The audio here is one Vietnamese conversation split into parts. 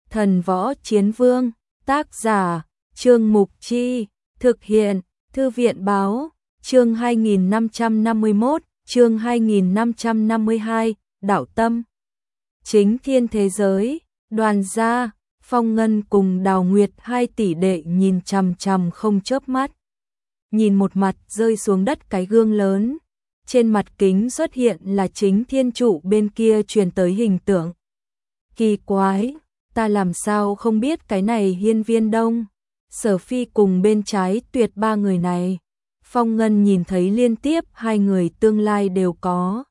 Thần Võ Chiến Vương, tác giả, Trương Mục Chi, thực hiện, Thư viện Báo, chương 2551, chương 2552, Đảo Tâm. Chính Thiên thế giới, Đoàn gia, Phong Ngân cùng Đào Nguyệt hai tỷ đệ nhìn chằm chằm không chớp mắt. Nhìn một mặt rơi xuống đất cái gương lớn, trên mặt kính xuất hiện là Chính Thiên trụ bên kia truyền tới hình tượng. Kỳ quái, ta làm sao không biết cái này Hiên Viên Đông, Sở Phi cùng bên trái Tuyệt ba người này. Phong Ngân nhìn thấy liên tiếp hai người tương lai đều có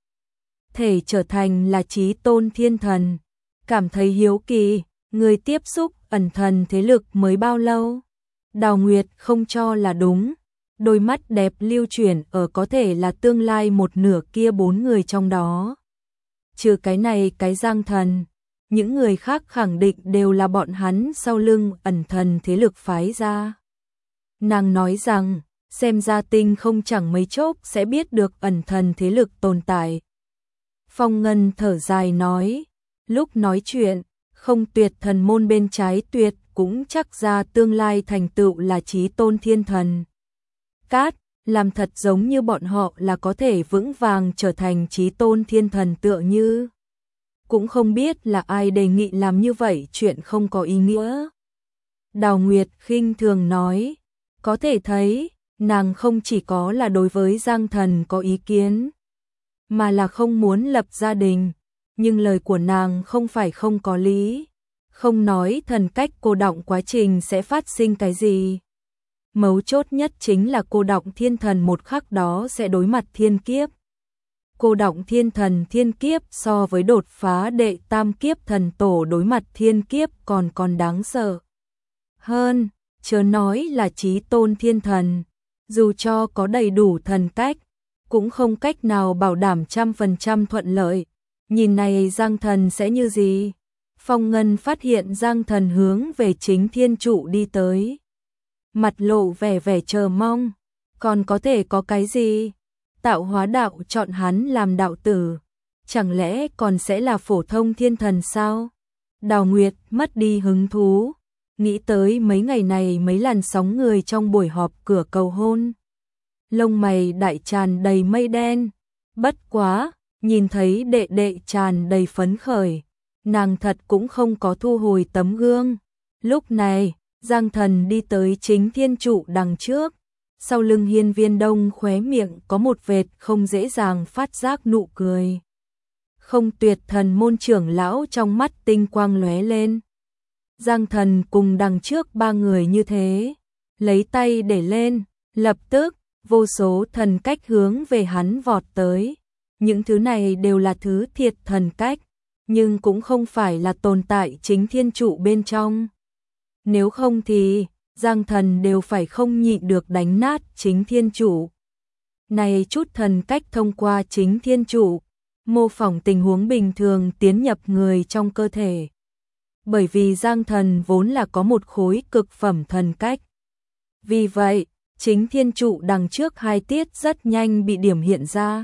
thể trở thành là chí tôn thiên thần, cảm thấy hiếu kỳ, người tiếp xúc ẩn thần thế lực mới bao lâu? Đào Nguyệt không cho là đúng, đôi mắt đẹp lưu chuyển ở có thể là tương lai một nửa kia bốn người trong đó. Trừ cái này cái Giang thần, những người khác khẳng định đều là bọn hắn sau lưng ẩn thần thế lực phái ra. Nàng nói rằng, xem ra tinh không chẳng mấy chốc sẽ biết được ẩn thần thế lực tồn tại. Phong Ngân thở dài nói, lúc nói chuyện, không Tuyệt thần môn bên trái Tuyệt cũng chắc ra tương lai thành tựu là chí tôn thiên thần. Cát, làm thật giống như bọn họ là có thể vững vàng trở thành chí tôn thiên thần tựa như. Cũng không biết là ai đề nghị làm như vậy chuyện không có ý nghĩa. Đào Nguyệt khinh thường nói, có thể thấy, nàng không chỉ có là đối với Giang thần có ý kiến, mà là không muốn lập gia đình, nhưng lời của nàng không phải không có lý, không nói thần cách cô đọng quá trình sẽ phát sinh cái gì. Mấu chốt nhất chính là cô đọng thiên thần một khắc đó sẽ đối mặt thiên kiếp. Cô đọng thiên thần thiên kiếp so với đột phá đệ tam kiếp thần tổ đối mặt thiên kiếp còn đáng sợ hơn, chớ nói là chí tôn thiên thần, dù cho có đầy đủ thần cách, cũng không cách nào bảo đảm 100% thuận lợi. Nhìn này Giang thần sẽ như gì? Phong Ngân phát hiện Giang thần hướng về Chính Thiên trụ đi tới, mặt lộ vẻ chờ mong, còn có thể có cái gì? Tạo hóa đạo chọn hắn làm đạo tử, chẳng lẽ còn sẽ là phổ thông thiên thần sao? Đào Nguyệt mất đi hứng thú, nghĩ tới mấy ngày này mấy làn sóng người trong buổi họp cửa cầu hôn. Lông mày đại tràn đầy mây đen, bất quá, nhìn thấy đệ đệ tràn đầy phấn khởi, nàng thật cũng không có thu hồi tấm gương. Lúc này, Giang thần đi tới Chính Thiên trụ đằng trước, sau lưng Hiên Viên Đông khóe miệng có một vệt không dễ dàng phát giác nụ cười. Không Tuyệt thần môn trưởng lão trong mắt tinh quang lóe lên. Giang thần cùng đằng trước ba người như thế, lấy tay để lên, lập tức, vô số thần cách hướng về hắn vọt tới. Những thứ này đều là thứ thiệt thần cách, nhưng cũng không phải là tồn tại Chính Thiên trụ bên trong. Nếu không thì Giang thần đều phải không nhịn được đánh nát Chính Thiên trụ. Này chút thần cách thông qua Chính Thiên trụ, mô phỏng tình huống bình thường tiến nhập người trong cơ thể. Bởi vì Giang thần vốn là có một khối cực phẩm thần cách. Vì vậy, Chính Thiên trụ đằng trước hai tiết rất nhanh bị điểm hiện ra.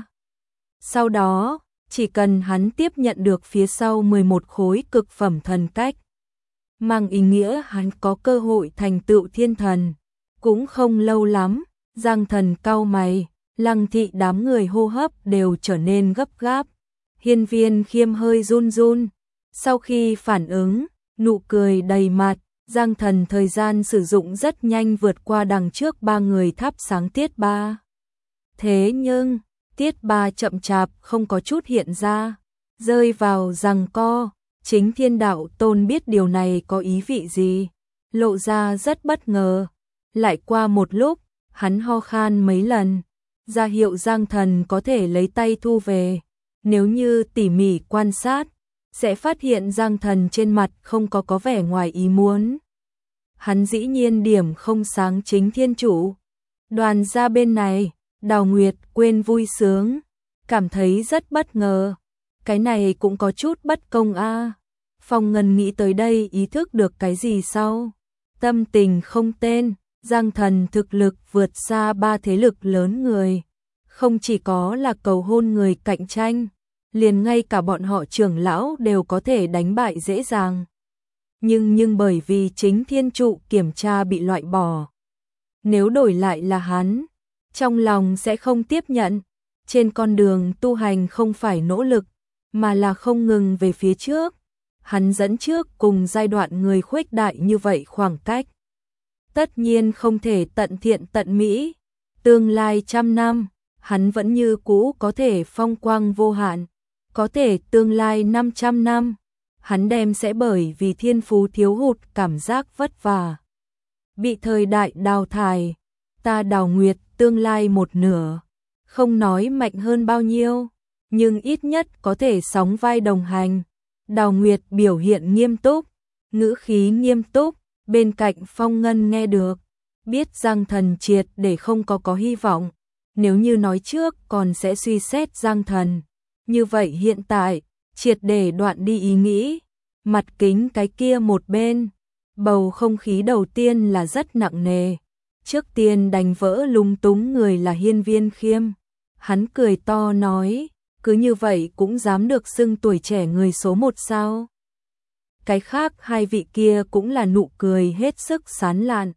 Sau đó, chỉ cần hắn tiếp nhận được phía sau 11 khối cực phẩm thần cách, mang ý nghĩa hắn có cơ hội thành tựu thiên thần. Cũng không lâu lắm, Giang thần cau mày, Lăng thị đám người hô hấp đều trở nên gấp gáp. Hiên Viên Khiêm hơi run run, sau khi phản ứng, nụ cười đầy mặt. Giang thần thời gian sử dụng rất nhanh vượt qua đằng trước ba người thắp sáng tiết ba. Thế nhưng, tiết ba chậm chạp không có chút hiện ra, rơi vào giằng co. Chính Thiên đạo tôn biết điều này có ý vị gì, lộ ra rất bất ngờ. Lại qua một lúc, hắn ho khan mấy lần, ra hiệu Giang thần có thể lấy tay thu về. Nếu như tỉ mỉ quan sát, sẽ phát hiện Giang thần trên mặt không có vẻ ngoài ý muốn. Hắn dĩ nhiên điểm không sáng Chính Thiên trụ. Đoàn gia bên này, Đào Nguyệt quên vui sướng, cảm thấy rất bất ngờ. Cái này cũng có chút bất công a. Phong Ngân nghĩ tới đây ý thức được cái gì sau. Tâm tình không tên, Giang thần thực lực vượt xa ba thế lực lớn người. Không chỉ có là cầu hôn người cạnh tranh, liền ngay cả bọn họ trưởng lão đều có thể đánh bại dễ dàng. nhưng bởi vì chính thiên trụ kiểm tra bị loại bỏ. Nếu đổi lại là hắn, trong lòng sẽ không tiếp nhận. Trên con đường tu hành không phải nỗ lực, mà là không ngừng về phía trước. Hắn dẫn trước cùng giai đoạn người khuếch đại như vậy khoảng cách. Tất nhiên không thể tận thiện tận mỹ. Tương lai 100 năm, hắn vẫn như cũ có thể phong quang vô hạn. Có thể tương lai 500 năm, hắn đem sẽ bởi vì thiên phú thiếu hụt cảm giác vất vả. Bị thời đại đào thải, ta Đào Nguyệt tương lai một nửa. Không nói mạnh hơn bao nhiêu, nhưng ít nhất có thể sóng vai đồng hành. Đào Nguyệt biểu hiện nghiêm túc, ngữ khí nghiêm túc, bên cạnh Phong Ngân nghe được, biết Giang Thần triệt để không có hy vọng. Nếu như nói trước còn sẽ suy xét Giang Thần, như vậy hiện tại, triệt để đoạn đi ý nghĩ, mặt kính cái kia một bên. Bầu không khí đầu tiên là rất nặng nề. Trước tiên đánh vỡ lung túng người là Hiên Viên Khiêm. Hắn cười to nói, cứ như vậy cũng dám được xưng tuổi trẻ người số 1 sao? Cái khác hai vị kia cũng là nụ cười hết sức sán lạn.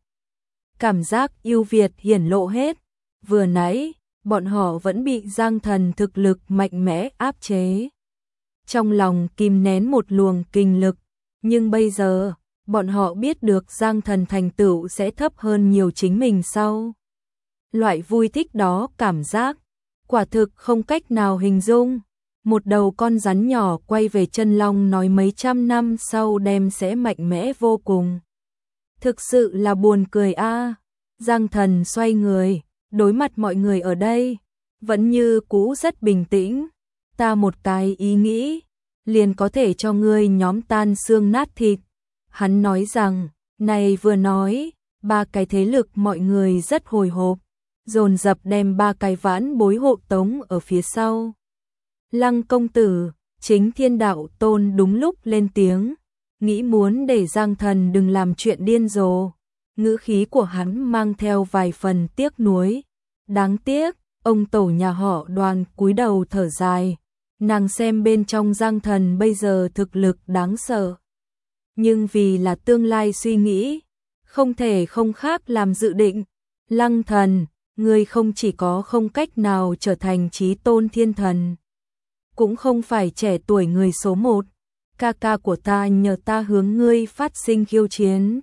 Cảm giác yêu Việt hiển lộ hết. Vừa nãy, bọn họ vẫn bị Giang Thần thực lực mạnh mẽ áp chế. Trong lòng kìm nén một luồng kinh lực, nhưng bây giờ, bọn họ biết được Giang Thần thành tựu sẽ thấp hơn nhiều chính mình sau. Loại vui thích đó cảm giác, quả thực không cách nào hình dung. Một đầu con rắn nhỏ quay về chân long nói mấy trăm năm sau đem sẽ mạnh mẽ vô cùng. Thực sự là buồn cười a. Giang Thần xoay người, đối mặt mọi người ở đây, vẫn như cũ rất bình tĩnh. Ta một cái ý nghĩ, liền có thể cho ngươi nhóm tan xương nát thịt. Hắn nói rằng, này vừa nói, ba cái thế lực mọi người rất hồi hộp, dồn dập đem ba cái vãn bối hộ tống ở phía sau. Lăng công tử, chính Thiên Đạo Tôn đúng lúc lên tiếng, nghĩ muốn để Giang Thần đừng làm chuyện điên rồ. Ngữ khí của hắn mang theo vài phần tiếc nuối. Đáng tiếc, ông tổ nhà họ Đoàn cúi đầu thở dài. Nàng xem bên trong Giang Thần bây giờ thực lực đáng sợ. Nhưng vì là tương lai suy nghĩ, không thể không khác làm dự định. Lăng Thần, ngươi không chỉ có không cách nào trở thành chí tôn thiên thần, cũng không phải trẻ tuổi người số 1. Ca ca của ta nhờ ta hướng ngươi phát sinh khiêu chiến.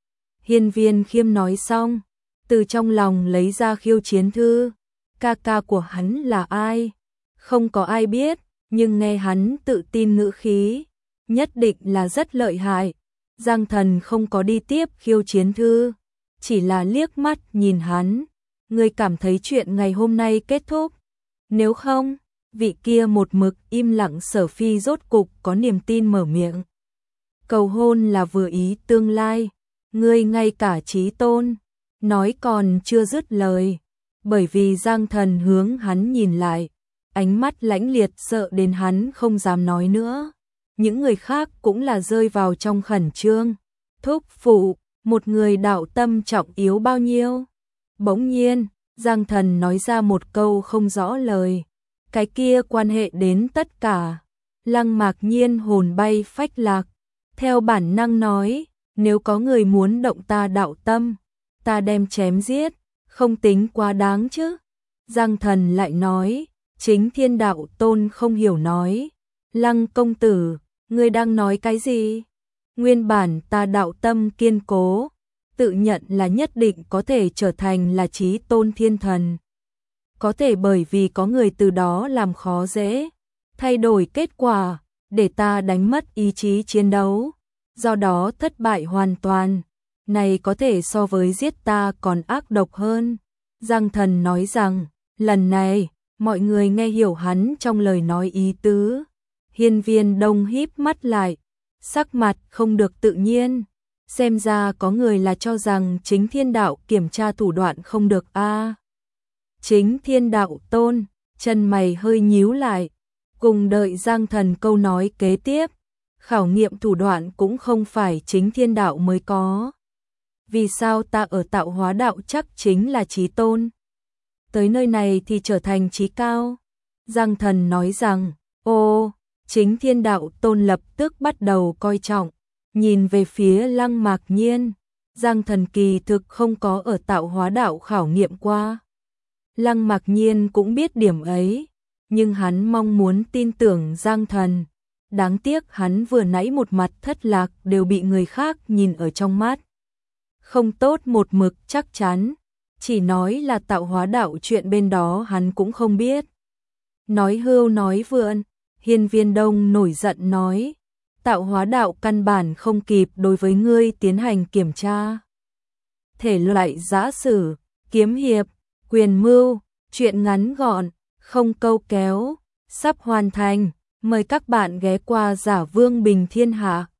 Hiên Viên Khiêm nói xong, từ trong lòng lấy ra khiêu chiến thư. Ca ca của hắn là ai? Không có ai biết, nhưng nghe hắn tự tin ngữ khí, nhất định là rất lợi hại. Giang Thần không có đi tiếp khiêu chiến thư, chỉ là liếc mắt nhìn hắn. Ngươi cảm thấy chuyện ngày hôm nay kết thúc? Nếu không, vị kia một mực im lặng Sở Phi rốt cục có niềm tin mở miệng. Cầu hôn là vừa ý tương lai, ngươi ngay cả chí tôn, nói còn chưa dứt lời, bởi vì Giang Thần hướng hắn nhìn lại, ánh mắt lãnh liệt sợ đến hắn không dám nói nữa. Những người khác cũng là rơi vào trong khẩn trương. Thúc phụ, một người đạo tâm trọng yếu bao nhiêu? Bỗng nhiên, Giang Thần nói ra một câu không rõ lời. Cái kia quan hệ đến tất cả. Lăng Mạc Nhiên hồn bay phách lạc. Theo bản năng nói, nếu có người muốn động ta đạo tâm, ta đem chém giết, không tính quá đáng chứ. Giang Thần lại nói, chính Thiên Đạo Tôn không hiểu nói. Lăng công tử, ngươi đang nói cái gì? Nguyên bản ta đạo tâm kiên cố, tự nhận là nhất định có thể trở thành là chí tôn thiên thần. Có thể bởi vì có người từ đó làm khó dễ, thay đổi kết quả, để ta đánh mất ý chí chiến đấu, do đó thất bại hoàn toàn. Này có thể so với giết ta còn ác độc hơn. Giang Thần nói rằng, lần này, mọi người nghe hiểu hắn trong lời nói ý tứ. Hiên Viên Đông híp mắt lại, sắc mặt không được tự nhiên. Xem ra có người là cho rằng chính Thiên Đạo kiểm tra thủ đoạn không được a. Chính Thiên Đạo Tôn, chân mày hơi nhíu lại, cùng đợi Giang Thần câu nói kế tiếp. Khảo nghiệm thủ đoạn cũng không phải chính Thiên Đạo mới có. Vì sao ta ở tạo hóa đạo chắc chính là chí tôn? Tới nơi này thì trở thành chí cao. Giang Thần nói rằng, chính Thiên Đạo Tôn lập tức bắt đầu coi trọng. Nhìn về phía Lăng Mạc Nhiên, Giang Thần kỳ thực không có ở tạo hóa đạo khảo nghiệm qua. Lăng Mạc Nhiên cũng biết điểm ấy, nhưng hắn mong muốn tin tưởng Giang Thần. Đáng tiếc hắn vừa nãy một mặt thất lạc đều bị người khác nhìn ở trong mắt. Không tốt một mực chắc chắn, chỉ nói là tạo hóa đạo chuyện bên đó hắn cũng không biết. Nói hưu nói vượn, Hiên Viên Đông nổi giận nói, tạo hóa đạo căn bản không kịp đối với ngươi tiến hành kiểm tra. Thể loại giã sử, kiếm hiệp, quyền mưu, truyện ngắn gọn, không câu kéo, sắp hoàn thành, mời các bạn ghé qua Giả Vương Bình Thiên Hạ.